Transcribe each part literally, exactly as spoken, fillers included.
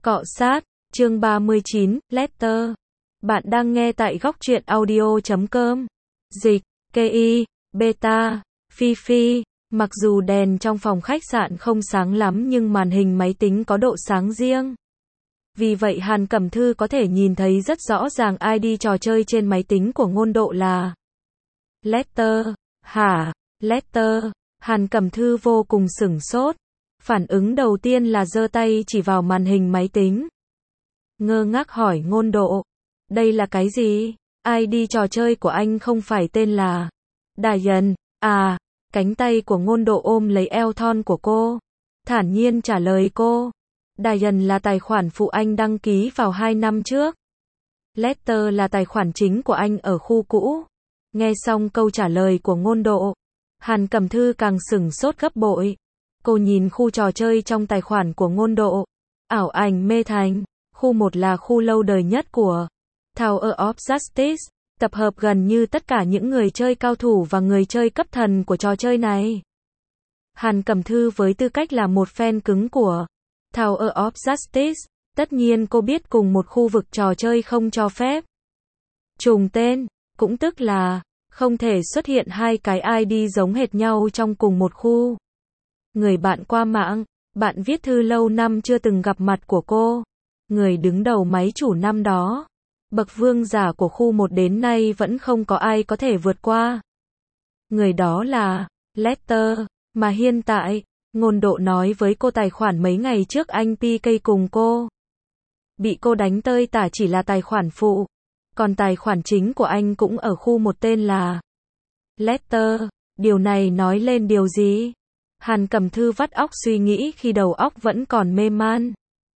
Cọ sát, chương ba mươi chín, Letter. Bạn đang nghe tại góc truyện audio chấm com. Dịch, ki, beta, Phi Phi. Mặc dù đèn trong phòng khách sạn không sáng lắm nhưng màn hình máy tính có độ sáng riêng. Vì vậy Hàn Cẩm Thư có thể nhìn thấy rất rõ ràng i đê trò chơi trên máy tính của Ngôn Độ là Letter. Hả? Letter? Hàn Cẩm Thư vô cùng sửng sốt. Phản ứng đầu tiên là giơ tay chỉ vào màn hình máy tính. Ngơ ngác hỏi Ngôn Độ. Đây là cái gì? i đê trò chơi của anh không phải tên là Diane, à? Cánh tay của Ngôn Độ ôm lấy eo thon của cô. Thản nhiên trả lời cô. Diane là tài khoản phụ anh đăng ký vào hai năm trước. Letter là tài khoản chính của anh ở khu cũ. Nghe xong câu trả lời của Ngôn Độ, Hàn Cẩm Thư càng sửng sốt gấp bội. Cô nhìn khu trò chơi trong tài khoản của Ngôn Độ. Ảo ảnh mê thành. Khu một là khu lâu đời nhất của Tower of Justice, tập hợp gần như tất cả những người chơi cao thủ và người chơi cấp thần của trò chơi này. Hàn Cẩm Thư với tư cách là một fan cứng của Tower of Justice, tất nhiên cô biết cùng một khu vực trò chơi không cho phép trùng tên, cũng tức là không thể xuất hiện hai cái i đê giống hệt nhau trong cùng một khu. Người bạn qua mạng, bạn viết thư lâu năm chưa từng gặp mặt của cô, người đứng đầu máy chủ năm đó, bậc vương giả của khu một đến nay vẫn không có ai có thể vượt qua. Người đó là Letter, mà hiện tại, Ngôn Độ nói với cô tài khoản mấy ngày trước anh pê ca cùng cô bị cô đánh tơi tả chỉ là tài khoản phụ, còn tài khoản chính của anh cũng ở khu một tên là Letter. Điều này nói lên điều gì? Hàn Cẩm Thư vắt óc suy nghĩ khi đầu óc vẫn còn mê man.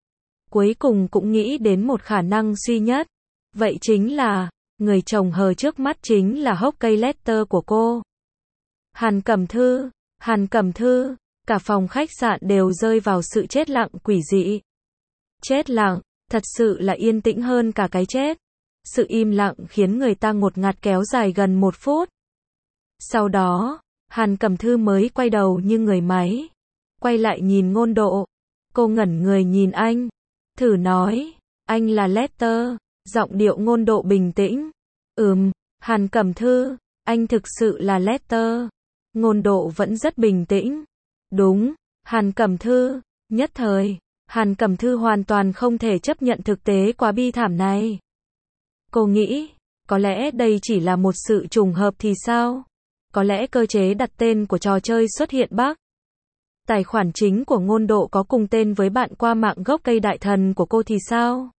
Cuối cùng cũng nghĩ đến một khả năng duy nhất. Vậy chính là, người chồng hờ trước mắt chính là hốc cây Letter của cô. Hàn Cẩm Thư, Hàn Cẩm Thư, cả phòng khách sạn đều rơi vào sự chết lặng quỷ dị. Chết lặng, thật sự là yên tĩnh hơn cả cái chết. Sự im lặng khiến người ta ngột ngạt kéo dài gần một phút. Sau đó, Hàn Cẩm Thư mới quay đầu như người máy. Quay lại nhìn Ngôn Độ. Cô ngẩn người nhìn anh. Thử nói, anh là Letter. Giọng điệu Ngôn Độ bình tĩnh. Ừm, Hàn Cẩm Thư, anh thực sự là Letter. Ngôn Độ vẫn rất bình tĩnh. Đúng, Hàn Cẩm Thư. Nhất thời, Hàn Cẩm Thư hoàn toàn không thể chấp nhận thực tế quá bi thảm này. Cô nghĩ, có lẽ đây chỉ là một sự trùng hợp thì sao? Có lẽ cơ chế đặt tên của trò chơi xuất hiện bug. Tài khoản chính của Ngôn Độ có cùng tên với bạn qua mạng gốc cây đại thần của cô thì sao?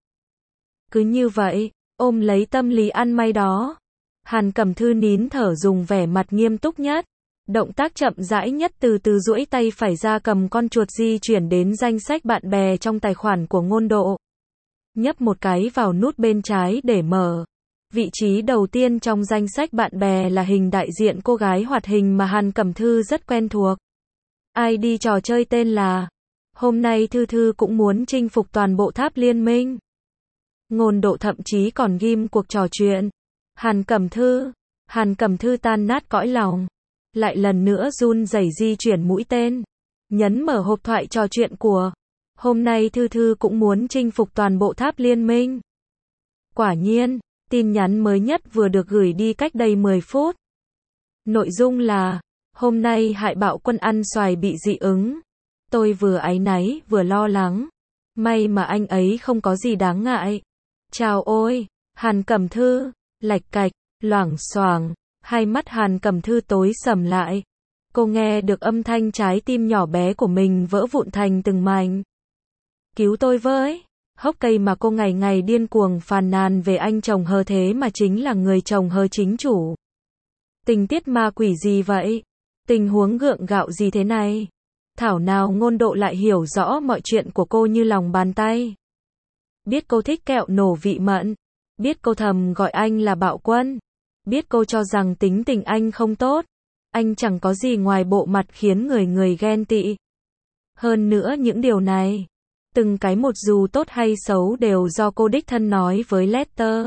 Cứ như vậy, ôm lấy tâm lý ăn may đó, Hàn Cẩm Thư nín thở dùng vẻ mặt nghiêm túc nhất. Động tác chậm rãi nhất từ từ duỗi tay phải ra cầm con chuột di chuyển đến danh sách bạn bè trong tài khoản của Ngôn Độ. Nhấp một cái vào nút bên trái để mở. Vị trí đầu tiên trong danh sách bạn bè là hình đại diện cô gái hoạt hình mà Hàn Cẩm Thư rất quen thuộc. i đê trò chơi tên là Hôm nay Thư Thư cũng muốn chinh phục toàn bộ tháp liên minh. Ngôn Độ thậm chí còn ghim cuộc trò chuyện. Hàn Cẩm Thư, Hàn Cẩm Thư tan nát cõi lòng. Lại lần nữa run rẩy di chuyển mũi tên. Nhấn mở hộp thoại trò chuyện của Hôm nay Thư Thư cũng muốn chinh phục toàn bộ tháp liên minh. Quả nhiên, tin nhắn mới nhất vừa được gửi đi cách đây mười phút. Nội dung là, hôm nay Hại Bạo Quân ăn xoài bị dị ứng. Tôi vừa áy náy vừa lo lắng. May mà anh ấy không có gì đáng ngại. Chào ôi, Hàn Cẩm Thư, lạch cạch, loảng xoảng, hai mắt Hàn Cẩm Thư tối sầm lại. Cô nghe được âm thanh trái tim nhỏ bé của mình vỡ vụn thành từng mảnh. Cứu tôi với. Hốc cây mà cô ngày ngày điên cuồng phàn nàn về anh chồng hờ thế mà chính là người chồng hờ chính chủ. Tình tiết ma quỷ gì vậy? Tình huống gượng gạo gì thế này? Thảo nào Ngôn Độ lại hiểu rõ mọi chuyện của cô như lòng bàn tay. Biết cô thích kẹo nổ vị mận. Biết cô thầm gọi anh là Bạo Quân. Biết cô cho rằng tính tình anh không tốt. Anh chẳng có gì ngoài bộ mặt khiến người người ghen tị. Hơn nữa những điều này, từng cái một dù tốt hay xấu đều do cô đích thân nói với Letter.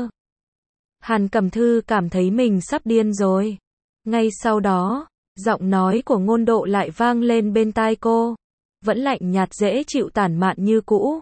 Hàn Cẩm Thư cảm thấy mình sắp điên rồi. Ngay sau đó, giọng nói của Ngôn Độ lại vang lên bên tai cô. Vẫn lạnh nhạt dễ chịu tản mạn như cũ.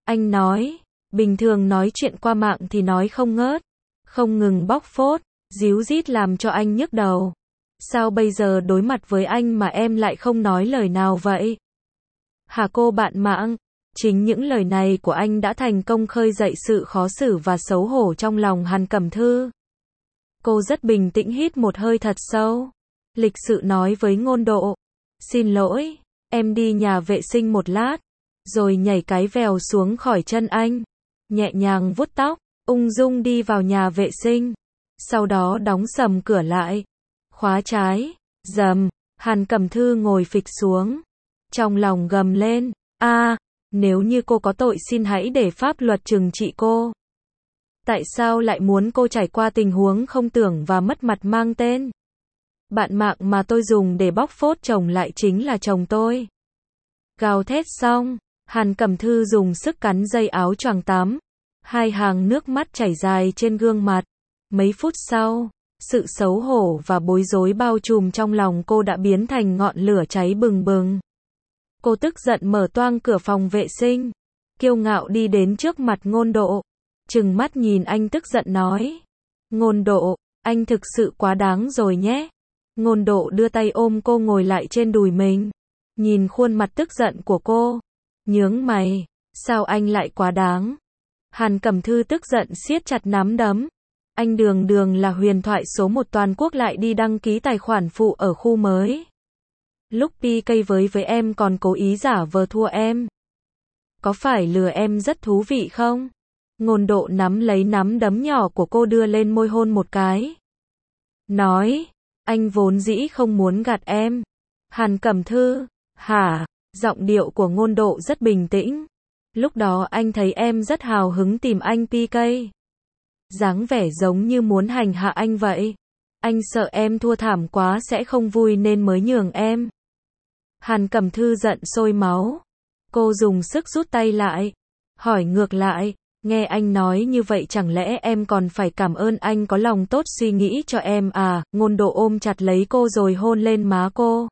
Anh nói, bình thường nói chuyện qua mạng thì nói không ngớt, không ngừng bóc phốt, díu dít làm cho anh nhức đầu. Sao bây giờ đối mặt với anh mà em lại không nói lời nào vậy? Hả cô bạn mạng? Chính những lời này của anh đã thành công khơi dậy sự khó xử và xấu hổ trong lòng Hàn Cẩm Thư. Cô rất bình tĩnh hít một hơi thật sâu. Lịch sự nói với Ngôn Độ. Xin lỗi, em đi nhà vệ sinh một lát. Rồi nhảy cái vèo xuống khỏi chân anh. Nhẹ nhàng vuốt tóc, ung dung đi vào nhà vệ sinh. Sau đó đóng sầm cửa lại. Khóa trái, dầm, Hàn Cẩm Thư ngồi phịch xuống. Trong lòng gầm lên, a, à, nếu như cô có tội xin hãy để pháp luật trừng trị cô. Tại sao lại muốn cô trải qua tình huống không tưởng và mất mặt mang tên? Bạn mạng mà tôi dùng để bóc phốt chồng lại chính là chồng tôi. Gào thét xong, Hàn Cẩm Thư dùng sức cắn dây áo choàng tắm. Hai hàng nước mắt chảy dài trên gương mặt. Mấy phút sau, sự xấu hổ và bối rối bao trùm trong lòng cô đã biến thành ngọn lửa cháy bừng bừng. Cô tức giận mở toang cửa phòng vệ sinh, kiêu ngạo đi đến trước mặt Ngôn Độ, trừng mắt nhìn anh tức giận nói. Ngôn Độ, anh thực sự quá đáng rồi nhé. Ngôn Độ đưa tay ôm cô ngồi lại trên đùi mình, nhìn khuôn mặt tức giận của cô, nhướng mày, sao anh lại quá đáng? Hàn Cẩm Thư tức giận siết chặt nắm đấm. Anh đường đường là huyền thoại số một toàn quốc lại đi đăng ký tài khoản phụ ở khu mới. Lúc pê ca với với em còn cố ý giả vờ thua em. Có phải lừa em rất thú vị không? Ngôn Độ nắm lấy nắm đấm nhỏ của cô đưa lên môi hôn một cái. Nói, anh vốn dĩ không muốn gạt em. Hàn Cẩm Thư, hả? Giọng điệu của Ngôn Độ rất bình tĩnh. Lúc đó anh thấy em rất hào hứng tìm anh pê ca. Dáng vẻ giống như muốn hành hạ anh vậy. Anh sợ em thua thảm quá sẽ không vui nên mới nhường em. Hàn Cẩm Thư giận sôi máu. Cô dùng sức rút tay lại. Hỏi ngược lại, nghe anh nói như vậy chẳng lẽ em còn phải cảm ơn anh có lòng tốt suy nghĩ cho em à? Ngôn Độ ôm chặt lấy cô rồi hôn lên má cô.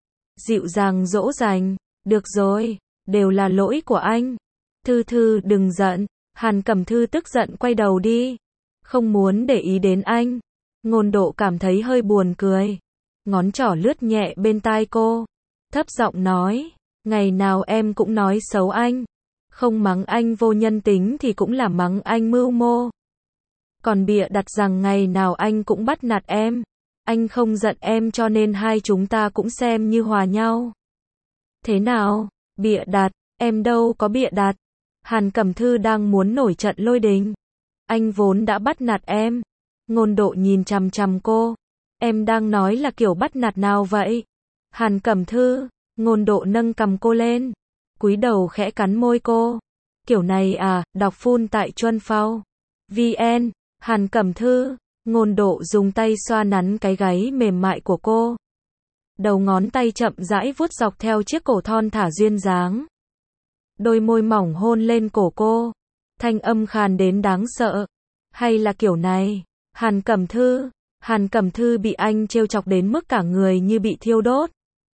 Dịu dàng dỗ dành, được rồi, đều là lỗi của anh. Thư Thư đừng giận. Hàn Cẩm Thư tức giận quay đầu đi. Không muốn để ý đến anh. Ngôn Độ cảm thấy hơi buồn cười. Ngón trỏ lướt nhẹ bên tai cô. Thấp giọng nói, ngày nào em cũng nói xấu anh. Không mắng anh vô nhân tính thì cũng là mắng anh mưu mô. Còn bịa đặt rằng ngày nào anh cũng bắt nạt em. Anh không giận em cho nên hai chúng ta cũng xem như hòa nhau. Thế nào? Bịa đặt, em đâu có bịa đặt. Hàn Cẩm Thư đang muốn nổi trận lôi đình. Anh vốn đã bắt nạt em. Ngôn Độ nhìn chằm chằm cô. Em đang nói là kiểu bắt nạt nào vậy? Hàn Cẩm Thư, Ngôn Độ nâng cằm cô lên, cúi đầu khẽ cắn môi cô. Kiểu này à, đọc full tại Chuân Phao. vn, Hàn Cẩm Thư, Ngôn Độ dùng tay xoa nắn cái gáy mềm mại của cô. Đầu ngón tay chậm rãi vuốt dọc theo chiếc cổ thon thả duyên dáng. Đôi môi mỏng hôn lên cổ cô. Thanh âm khàn đến đáng sợ. Hay là kiểu này? Hàn Cẩm Thư, Hàn Cẩm Thư bị anh trêu chọc đến mức cả người như bị thiêu đốt.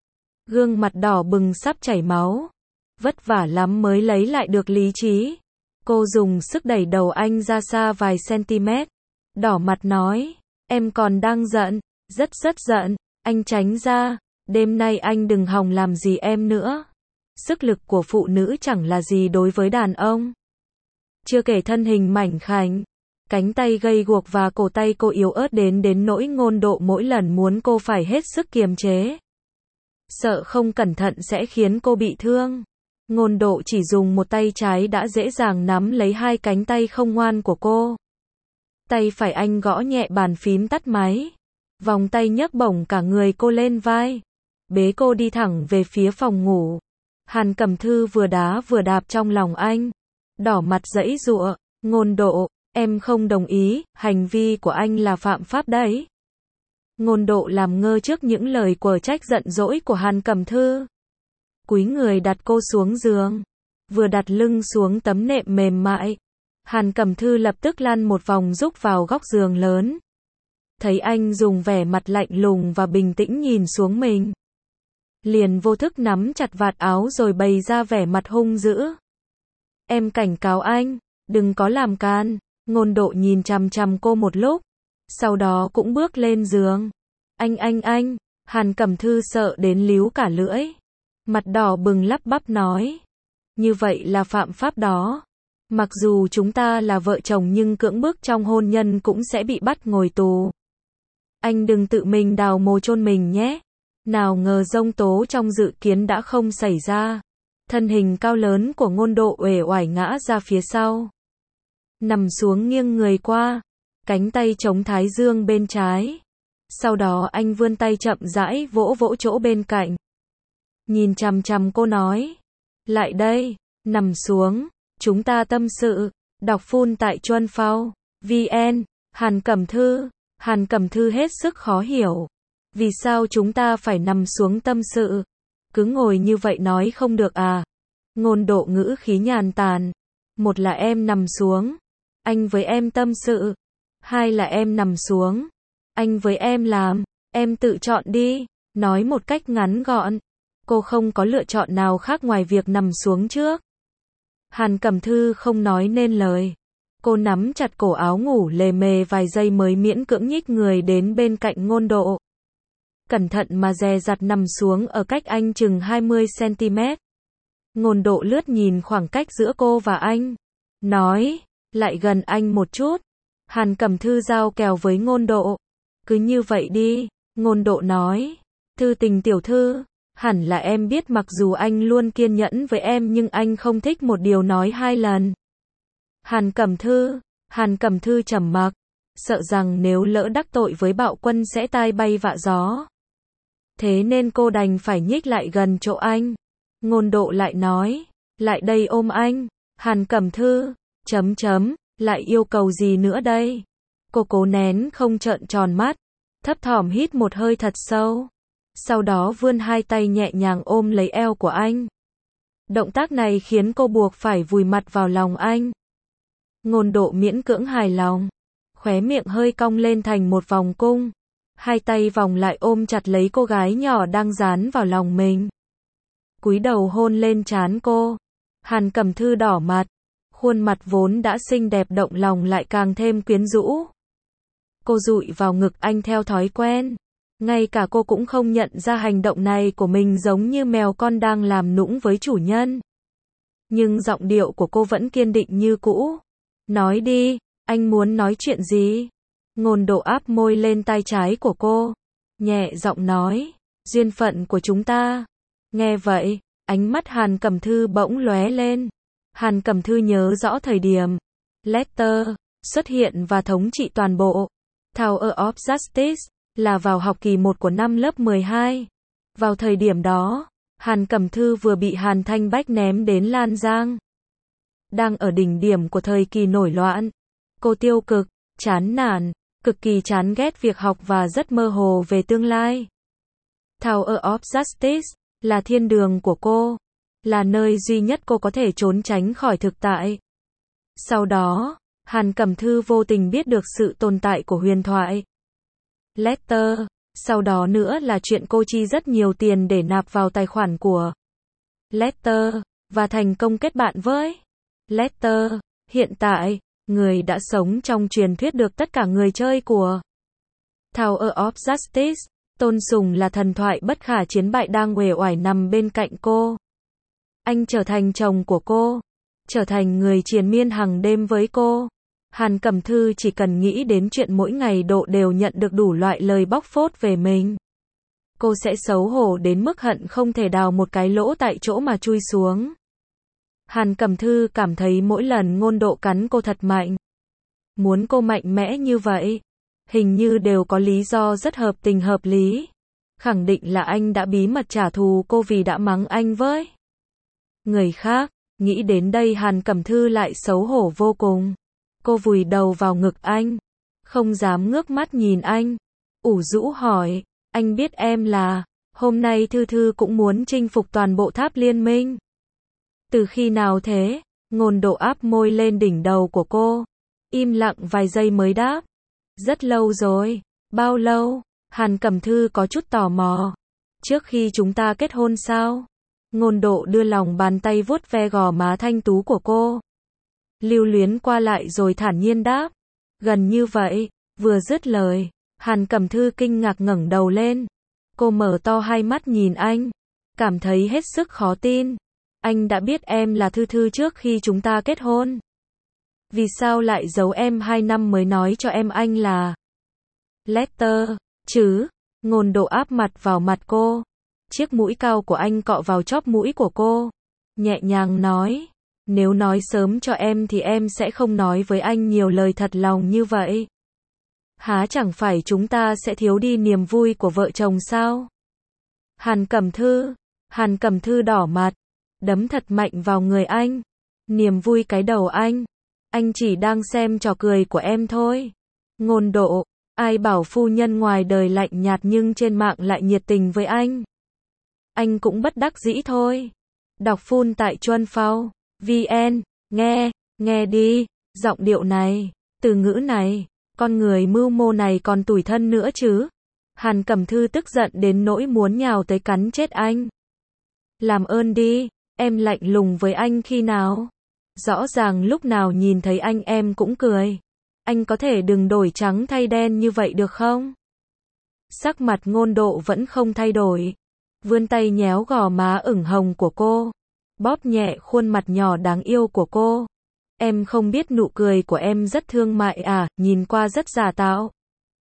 Gương mặt đỏ bừng sắp chảy máu. Vất vả lắm mới lấy lại được lý trí. Cô dùng sức đẩy đầu anh ra xa vài cm. Đỏ mặt nói, em còn đang giận, rất rất giận, anh tránh ra, đêm nay anh đừng hòng làm gì em nữa. Sức lực của phụ nữ chẳng là gì đối với đàn ông. Chưa kể thân hình mảnh khảnh, cánh tay gầy guộc và cổ tay cô yếu ớt đến đến nỗi Ngôn Độ mỗi lần muốn cô phải hết sức kiềm chế. Sợ không cẩn thận sẽ khiến cô bị thương. Ngôn Độ chỉ dùng một tay trái đã dễ dàng nắm lấy hai cánh tay không ngoan của cô. Tay phải anh gõ nhẹ bàn phím tắt máy. Vòng tay nhấc bổng cả người cô lên vai. Bế cô đi thẳng về phía phòng ngủ. Hàn Cẩm Thư vừa đá vừa đạp trong lòng anh. Đỏ mặt giãy giụa, Ngôn Độ, em không đồng ý, hành vi của anh là phạm pháp đấy. Ngôn Độ làm ngơ trước những lời quở trách giận dỗi của Hàn Cẩm Thư. Cúi người đặt cô xuống giường, vừa đặt lưng xuống tấm nệm mềm mại. Hàn Cẩm Thư lập tức lăn một vòng rúc vào góc giường lớn. Thấy anh dùng vẻ mặt lạnh lùng và bình tĩnh nhìn xuống mình. Liền vô thức nắm chặt vạt áo rồi bày ra vẻ mặt hung dữ. Em cảnh cáo anh, đừng có làm can. Ngôn Độ nhìn chằm chằm cô một lúc, sau đó cũng bước lên giường. Anh anh anh, Hàn Cẩm Thư sợ đến líu cả lưỡi. Mặt đỏ bừng lắp bắp nói. Như vậy là phạm pháp đó. Mặc dù chúng ta là vợ chồng nhưng cưỡng bức trong hôn nhân cũng sẽ bị bắt ngồi tù. Anh đừng tự mình đào mồ chôn mình nhé. Nào ngờ giông tố trong dự kiến đã không xảy ra. Thân hình cao lớn của Ngôn Độ uể oải ngã ra phía sau. Nằm xuống nghiêng người qua, cánh tay chống thái dương bên trái. Sau đó anh vươn tay chậm rãi vỗ vỗ chỗ bên cạnh. Nhìn chằm chằm cô nói. Lại đây, nằm xuống, chúng ta tâm sự. Đọc full tại chuan phao vn. Hàn Cẩm Thư. Hàn Cẩm Thư hết sức khó hiểu. Vì sao chúng ta phải nằm xuống tâm sự? Cứ ngồi như vậy nói không được à? Ngôn Độ ngữ khí nhàn tản. Một là em nằm xuống, anh với em tâm sự. Hai là em nằm xuống, anh với em làm. Em tự chọn đi. Nói một cách ngắn gọn. Cô không có lựa chọn nào khác ngoài việc nằm xuống trước. Hàn Cẩm Thư không nói nên lời. Cô nắm chặt cổ áo ngủ lề mề vài giây mới miễn cưỡng nhích người đến bên cạnh Ngôn Độ. Cẩn thận mà dè dặt nằm xuống ở cách anh chừng hai mươi xăng-ti-mét. Ngôn Độ lướt nhìn khoảng cách giữa cô và anh. Nói, lại gần anh một chút. Hàn Cẩm Thư giao kèo với Ngôn Độ. Cứ như vậy đi, Ngôn Độ nói. Thư tình tiểu thư, hẳn là em biết mặc dù anh luôn kiên nhẫn với em nhưng anh không thích một điều nói hai lần. Hàn Cẩm Thư, Hàn Cẩm Thư trầm mặc, sợ rằng nếu lỡ đắc tội với Bạo Quân sẽ tai bay vạ gió. Thế nên cô đành phải nhích lại gần chỗ anh. Ngôn Độ lại nói, lại đây ôm anh. Hàn Cẩm Thư, chấm chấm, lại yêu cầu gì nữa đây? Cô cố nén không trợn tròn mắt, thấp thỏm hít một hơi thật sâu. Sau đó vươn hai tay nhẹ nhàng ôm lấy eo của anh. Động tác này khiến cô buộc phải vùi mặt vào lòng anh. Ngôn Độ miễn cưỡng hài lòng, khóe miệng hơi cong lên thành một vòng cung. Hai tay vòng lại ôm chặt lấy cô gái nhỏ đang dán vào lòng mình. Cúi đầu hôn lên trán cô. Hàn Cẩm Thư đỏ mặt, khuôn mặt vốn đã xinh đẹp động lòng lại càng thêm quyến rũ. Cô dụi vào ngực anh theo thói quen. Ngay cả cô cũng không nhận ra hành động này của mình giống như mèo con đang làm nũng với chủ nhân. Nhưng giọng điệu của cô vẫn kiên định như cũ. Nói đi, anh muốn nói chuyện gì? Ngôn Độ áp môi lên tai trái của cô, nhẹ giọng nói, duyên phận của chúng ta. Nghe vậy, ánh mắt Hàn Cẩm Thư bỗng lóe lên. Hàn Cẩm Thư nhớ rõ thời điểm Lester xuất hiện và thống trị toàn bộ Tower of Justice là vào học kỳ một của năm lớp mười hai. Vào thời điểm đó, Hàn Cẩm Thư vừa bị Hàn Thanh Bách ném đến Lan Giang. Đang ở đỉnh điểm của thời kỳ nổi loạn. Cô tiêu cực, chán nản, cực kỳ chán ghét việc học và rất mơ hồ về tương lai. Tower of Justice là thiên đường của cô, là nơi duy nhất cô có thể trốn tránh khỏi thực tại. Sau đó, Hàn Cẩm Thư vô tình biết được sự tồn tại của huyền thoại Lester. Sau đó nữa là chuyện cô chi rất nhiều tiền để nạp vào tài khoản của Lester và thành công kết bạn với Lester. Hiện tại, người đã sống trong truyền thuyết được tất cả người chơi của Tower of Justice tôn sùng là thần thoại bất khả chiến bại đang uể oải nằm bên cạnh cô. Anh trở thành chồng của cô, trở thành người triền miên hàng đêm với cô. Hàn Cẩm Thư chỉ cần nghĩ đến chuyện mỗi ngày Độ đều nhận được đủ loại lời bóc phốt về mình. Cô sẽ xấu hổ đến mức hận không thể đào một cái lỗ tại chỗ mà chui xuống. Hàn Cẩm Thư cảm thấy mỗi lần Ngôn Độ cắn cô thật mạnh. Muốn cô mạnh mẽ như vậy, hình như đều có lý do rất hợp tình hợp lý. Khẳng định là anh đã bí mật trả thù cô vì đã mắng anh với người khác. Nghĩ đến đây Hàn Cẩm Thư lại xấu hổ vô cùng. Cô vùi đầu vào ngực anh, không dám ngước mắt nhìn anh. Ủ rũ hỏi, anh biết em là, hôm nay Thư Thư cũng muốn chinh phục toàn bộ tháp liên minh. Từ khi nào thế? Ngôn Độ áp môi lên đỉnh đầu của cô, im lặng vài giây mới đáp. Rất lâu rồi. Bao lâu? Hàn Cẩm Thư có chút tò mò. Trước khi chúng ta kết hôn sao? Ngôn Độ đưa lòng bàn tay vuốt ve gò má thanh tú của cô. Lưu luyến qua lại rồi thản nhiên đáp. Gần như vậy, vừa dứt lời, Hàn Cẩm Thư kinh ngạc ngẩng đầu lên. Cô mở to hai mắt nhìn anh, cảm thấy hết sức khó tin. Anh đã biết em là Thư Thư trước khi chúng ta kết hôn. Vì sao lại giấu em hai năm mới nói cho em anh là Lester, chứ? Ngôn Độ áp mặt vào mặt cô. Chiếc mũi cao của anh cọ vào chóp mũi của cô. Nhẹ nhàng nói. Nếu nói sớm cho em thì em sẽ không nói với anh nhiều lời thật lòng như vậy. Há chẳng phải chúng ta sẽ thiếu đi niềm vui của vợ chồng sao? Hàn Cẩm Thư. Hàn Cẩm Thư đỏ mặt. Đấm thật mạnh vào người anh. Niềm vui cái đầu anh. Anh chỉ đang xem trò cười của em thôi. Ngôn Độ. Ai bảo phu nhân ngoài đời lạnh nhạt nhưng trên mạng lại nhiệt tình với anh. Anh cũng bất đắc dĩ thôi. Đọc full tại Chuan Phao vn. Nghe, nghe đi. Giọng điệu này, từ ngữ này, con người mưu mô này còn tủi thân nữa chứ. Hàn Cẩm Thư tức giận đến nỗi muốn nhào tới cắn chết anh. Làm ơn đi, em lạnh lùng với anh khi nào? Rõ ràng lúc nào nhìn thấy anh em cũng cười. Anh có thể đừng đổi trắng thay đen như vậy được không? Sắc mặt Ngôn Độ vẫn không thay đổi. Vươn tay nhéo gò má ửng hồng của cô. Bóp nhẹ khuôn mặt nhỏ đáng yêu của cô. Em không biết nụ cười của em rất thương mại à, nhìn qua rất giả tạo.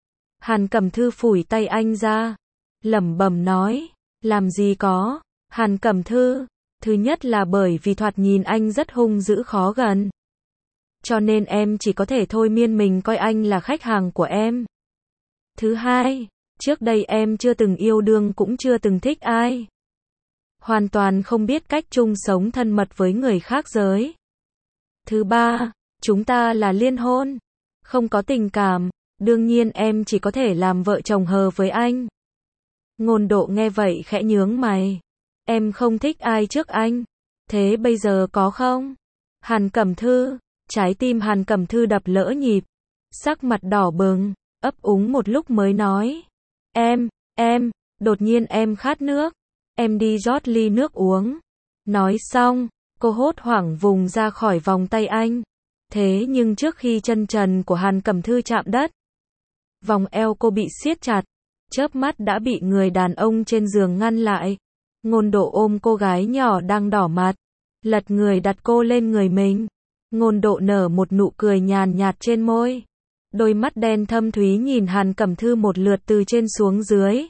Hàn Cẩm Thư phủi tay anh ra. Lẩm bẩm nói. Làm gì có. Hàn Cẩm Thư. Thứ nhất là bởi vì thoạt nhìn anh rất hung dữ khó gần. Cho nên em chỉ có thể thôi miên mình coi anh là khách hàng của em. Thứ hai, trước đây em chưa từng yêu đương cũng chưa từng thích ai. Hoàn toàn không biết cách chung sống thân mật với người khác giới. Thứ ba, chúng ta là liên hôn. Không có tình cảm, đương nhiên em chỉ có thể làm vợ chồng hờ với anh. Ngôn Độ nghe vậy khẽ nhướng mày. Em không thích ai trước anh. Thế bây giờ có không? Hàn Cẩm Thư. Trái tim Hàn Cẩm Thư đập lỡ nhịp. Sắc mặt đỏ bừng, ấp úng một lúc mới nói. Em, em, đột nhiên em khát nước. Em đi rót ly nước uống. Nói xong, cô hốt hoảng vùng ra khỏi vòng tay anh. Thế nhưng trước khi chân trần của Hàn Cẩm Thư chạm đất, vòng eo cô bị siết chặt. Chớp mắt đã bị người đàn ông trên giường ngăn lại. Ngôn Độ ôm cô gái nhỏ đang đỏ mặt. Lật người đặt cô lên người mình. Ngôn Độ nở một nụ cười nhàn nhạt trên môi. Đôi mắt đen thâm thúy nhìn Hàn Cẩm Thư một lượt từ trên xuống dưới.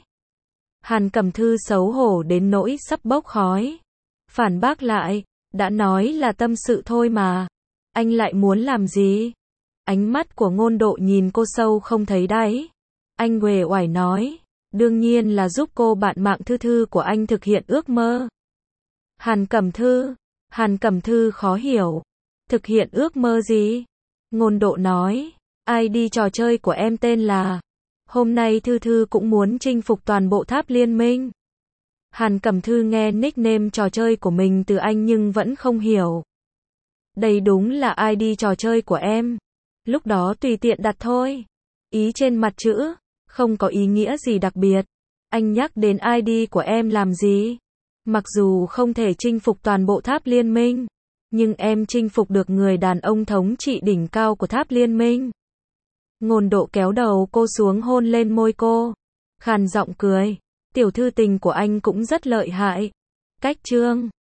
Hàn Cẩm Thư xấu hổ đến nỗi sắp bốc khói. Phản bác lại, đã nói là tâm sự thôi mà. Anh lại muốn làm gì? Ánh mắt của Ngôn Độ nhìn cô sâu không thấy đáy. Anh uể oải nói, đương nhiên là giúp cô bạn mạng Thư Thư của anh thực hiện ước mơ. Hàn Cẩm Thư, Hàn Cẩm Thư khó hiểu. Thực hiện ước mơ gì? Ngôn Độ nói, i đê trò chơi của em tên là Hôm nay Thư Thư cũng muốn chinh phục toàn bộ tháp liên minh. Hàn Cẩm Thư nghe nickname trò chơi của mình từ anh nhưng vẫn không hiểu. Đây đúng là i đê trò chơi của em. Lúc đó tùy tiện đặt thôi. Ý trên mặt chữ, không có ý nghĩa gì đặc biệt. Anh nhắc đến i đê của em làm gì? Mặc dù không thể chinh phục toàn bộ tháp liên minh, nhưng em chinh phục được người đàn ông thống trị đỉnh cao của tháp liên minh. Ngôn Độ kéo đầu cô xuống hôn lên môi cô. Khàn giọng cười. Tiểu thư tình của anh cũng rất lợi hại. Cách chương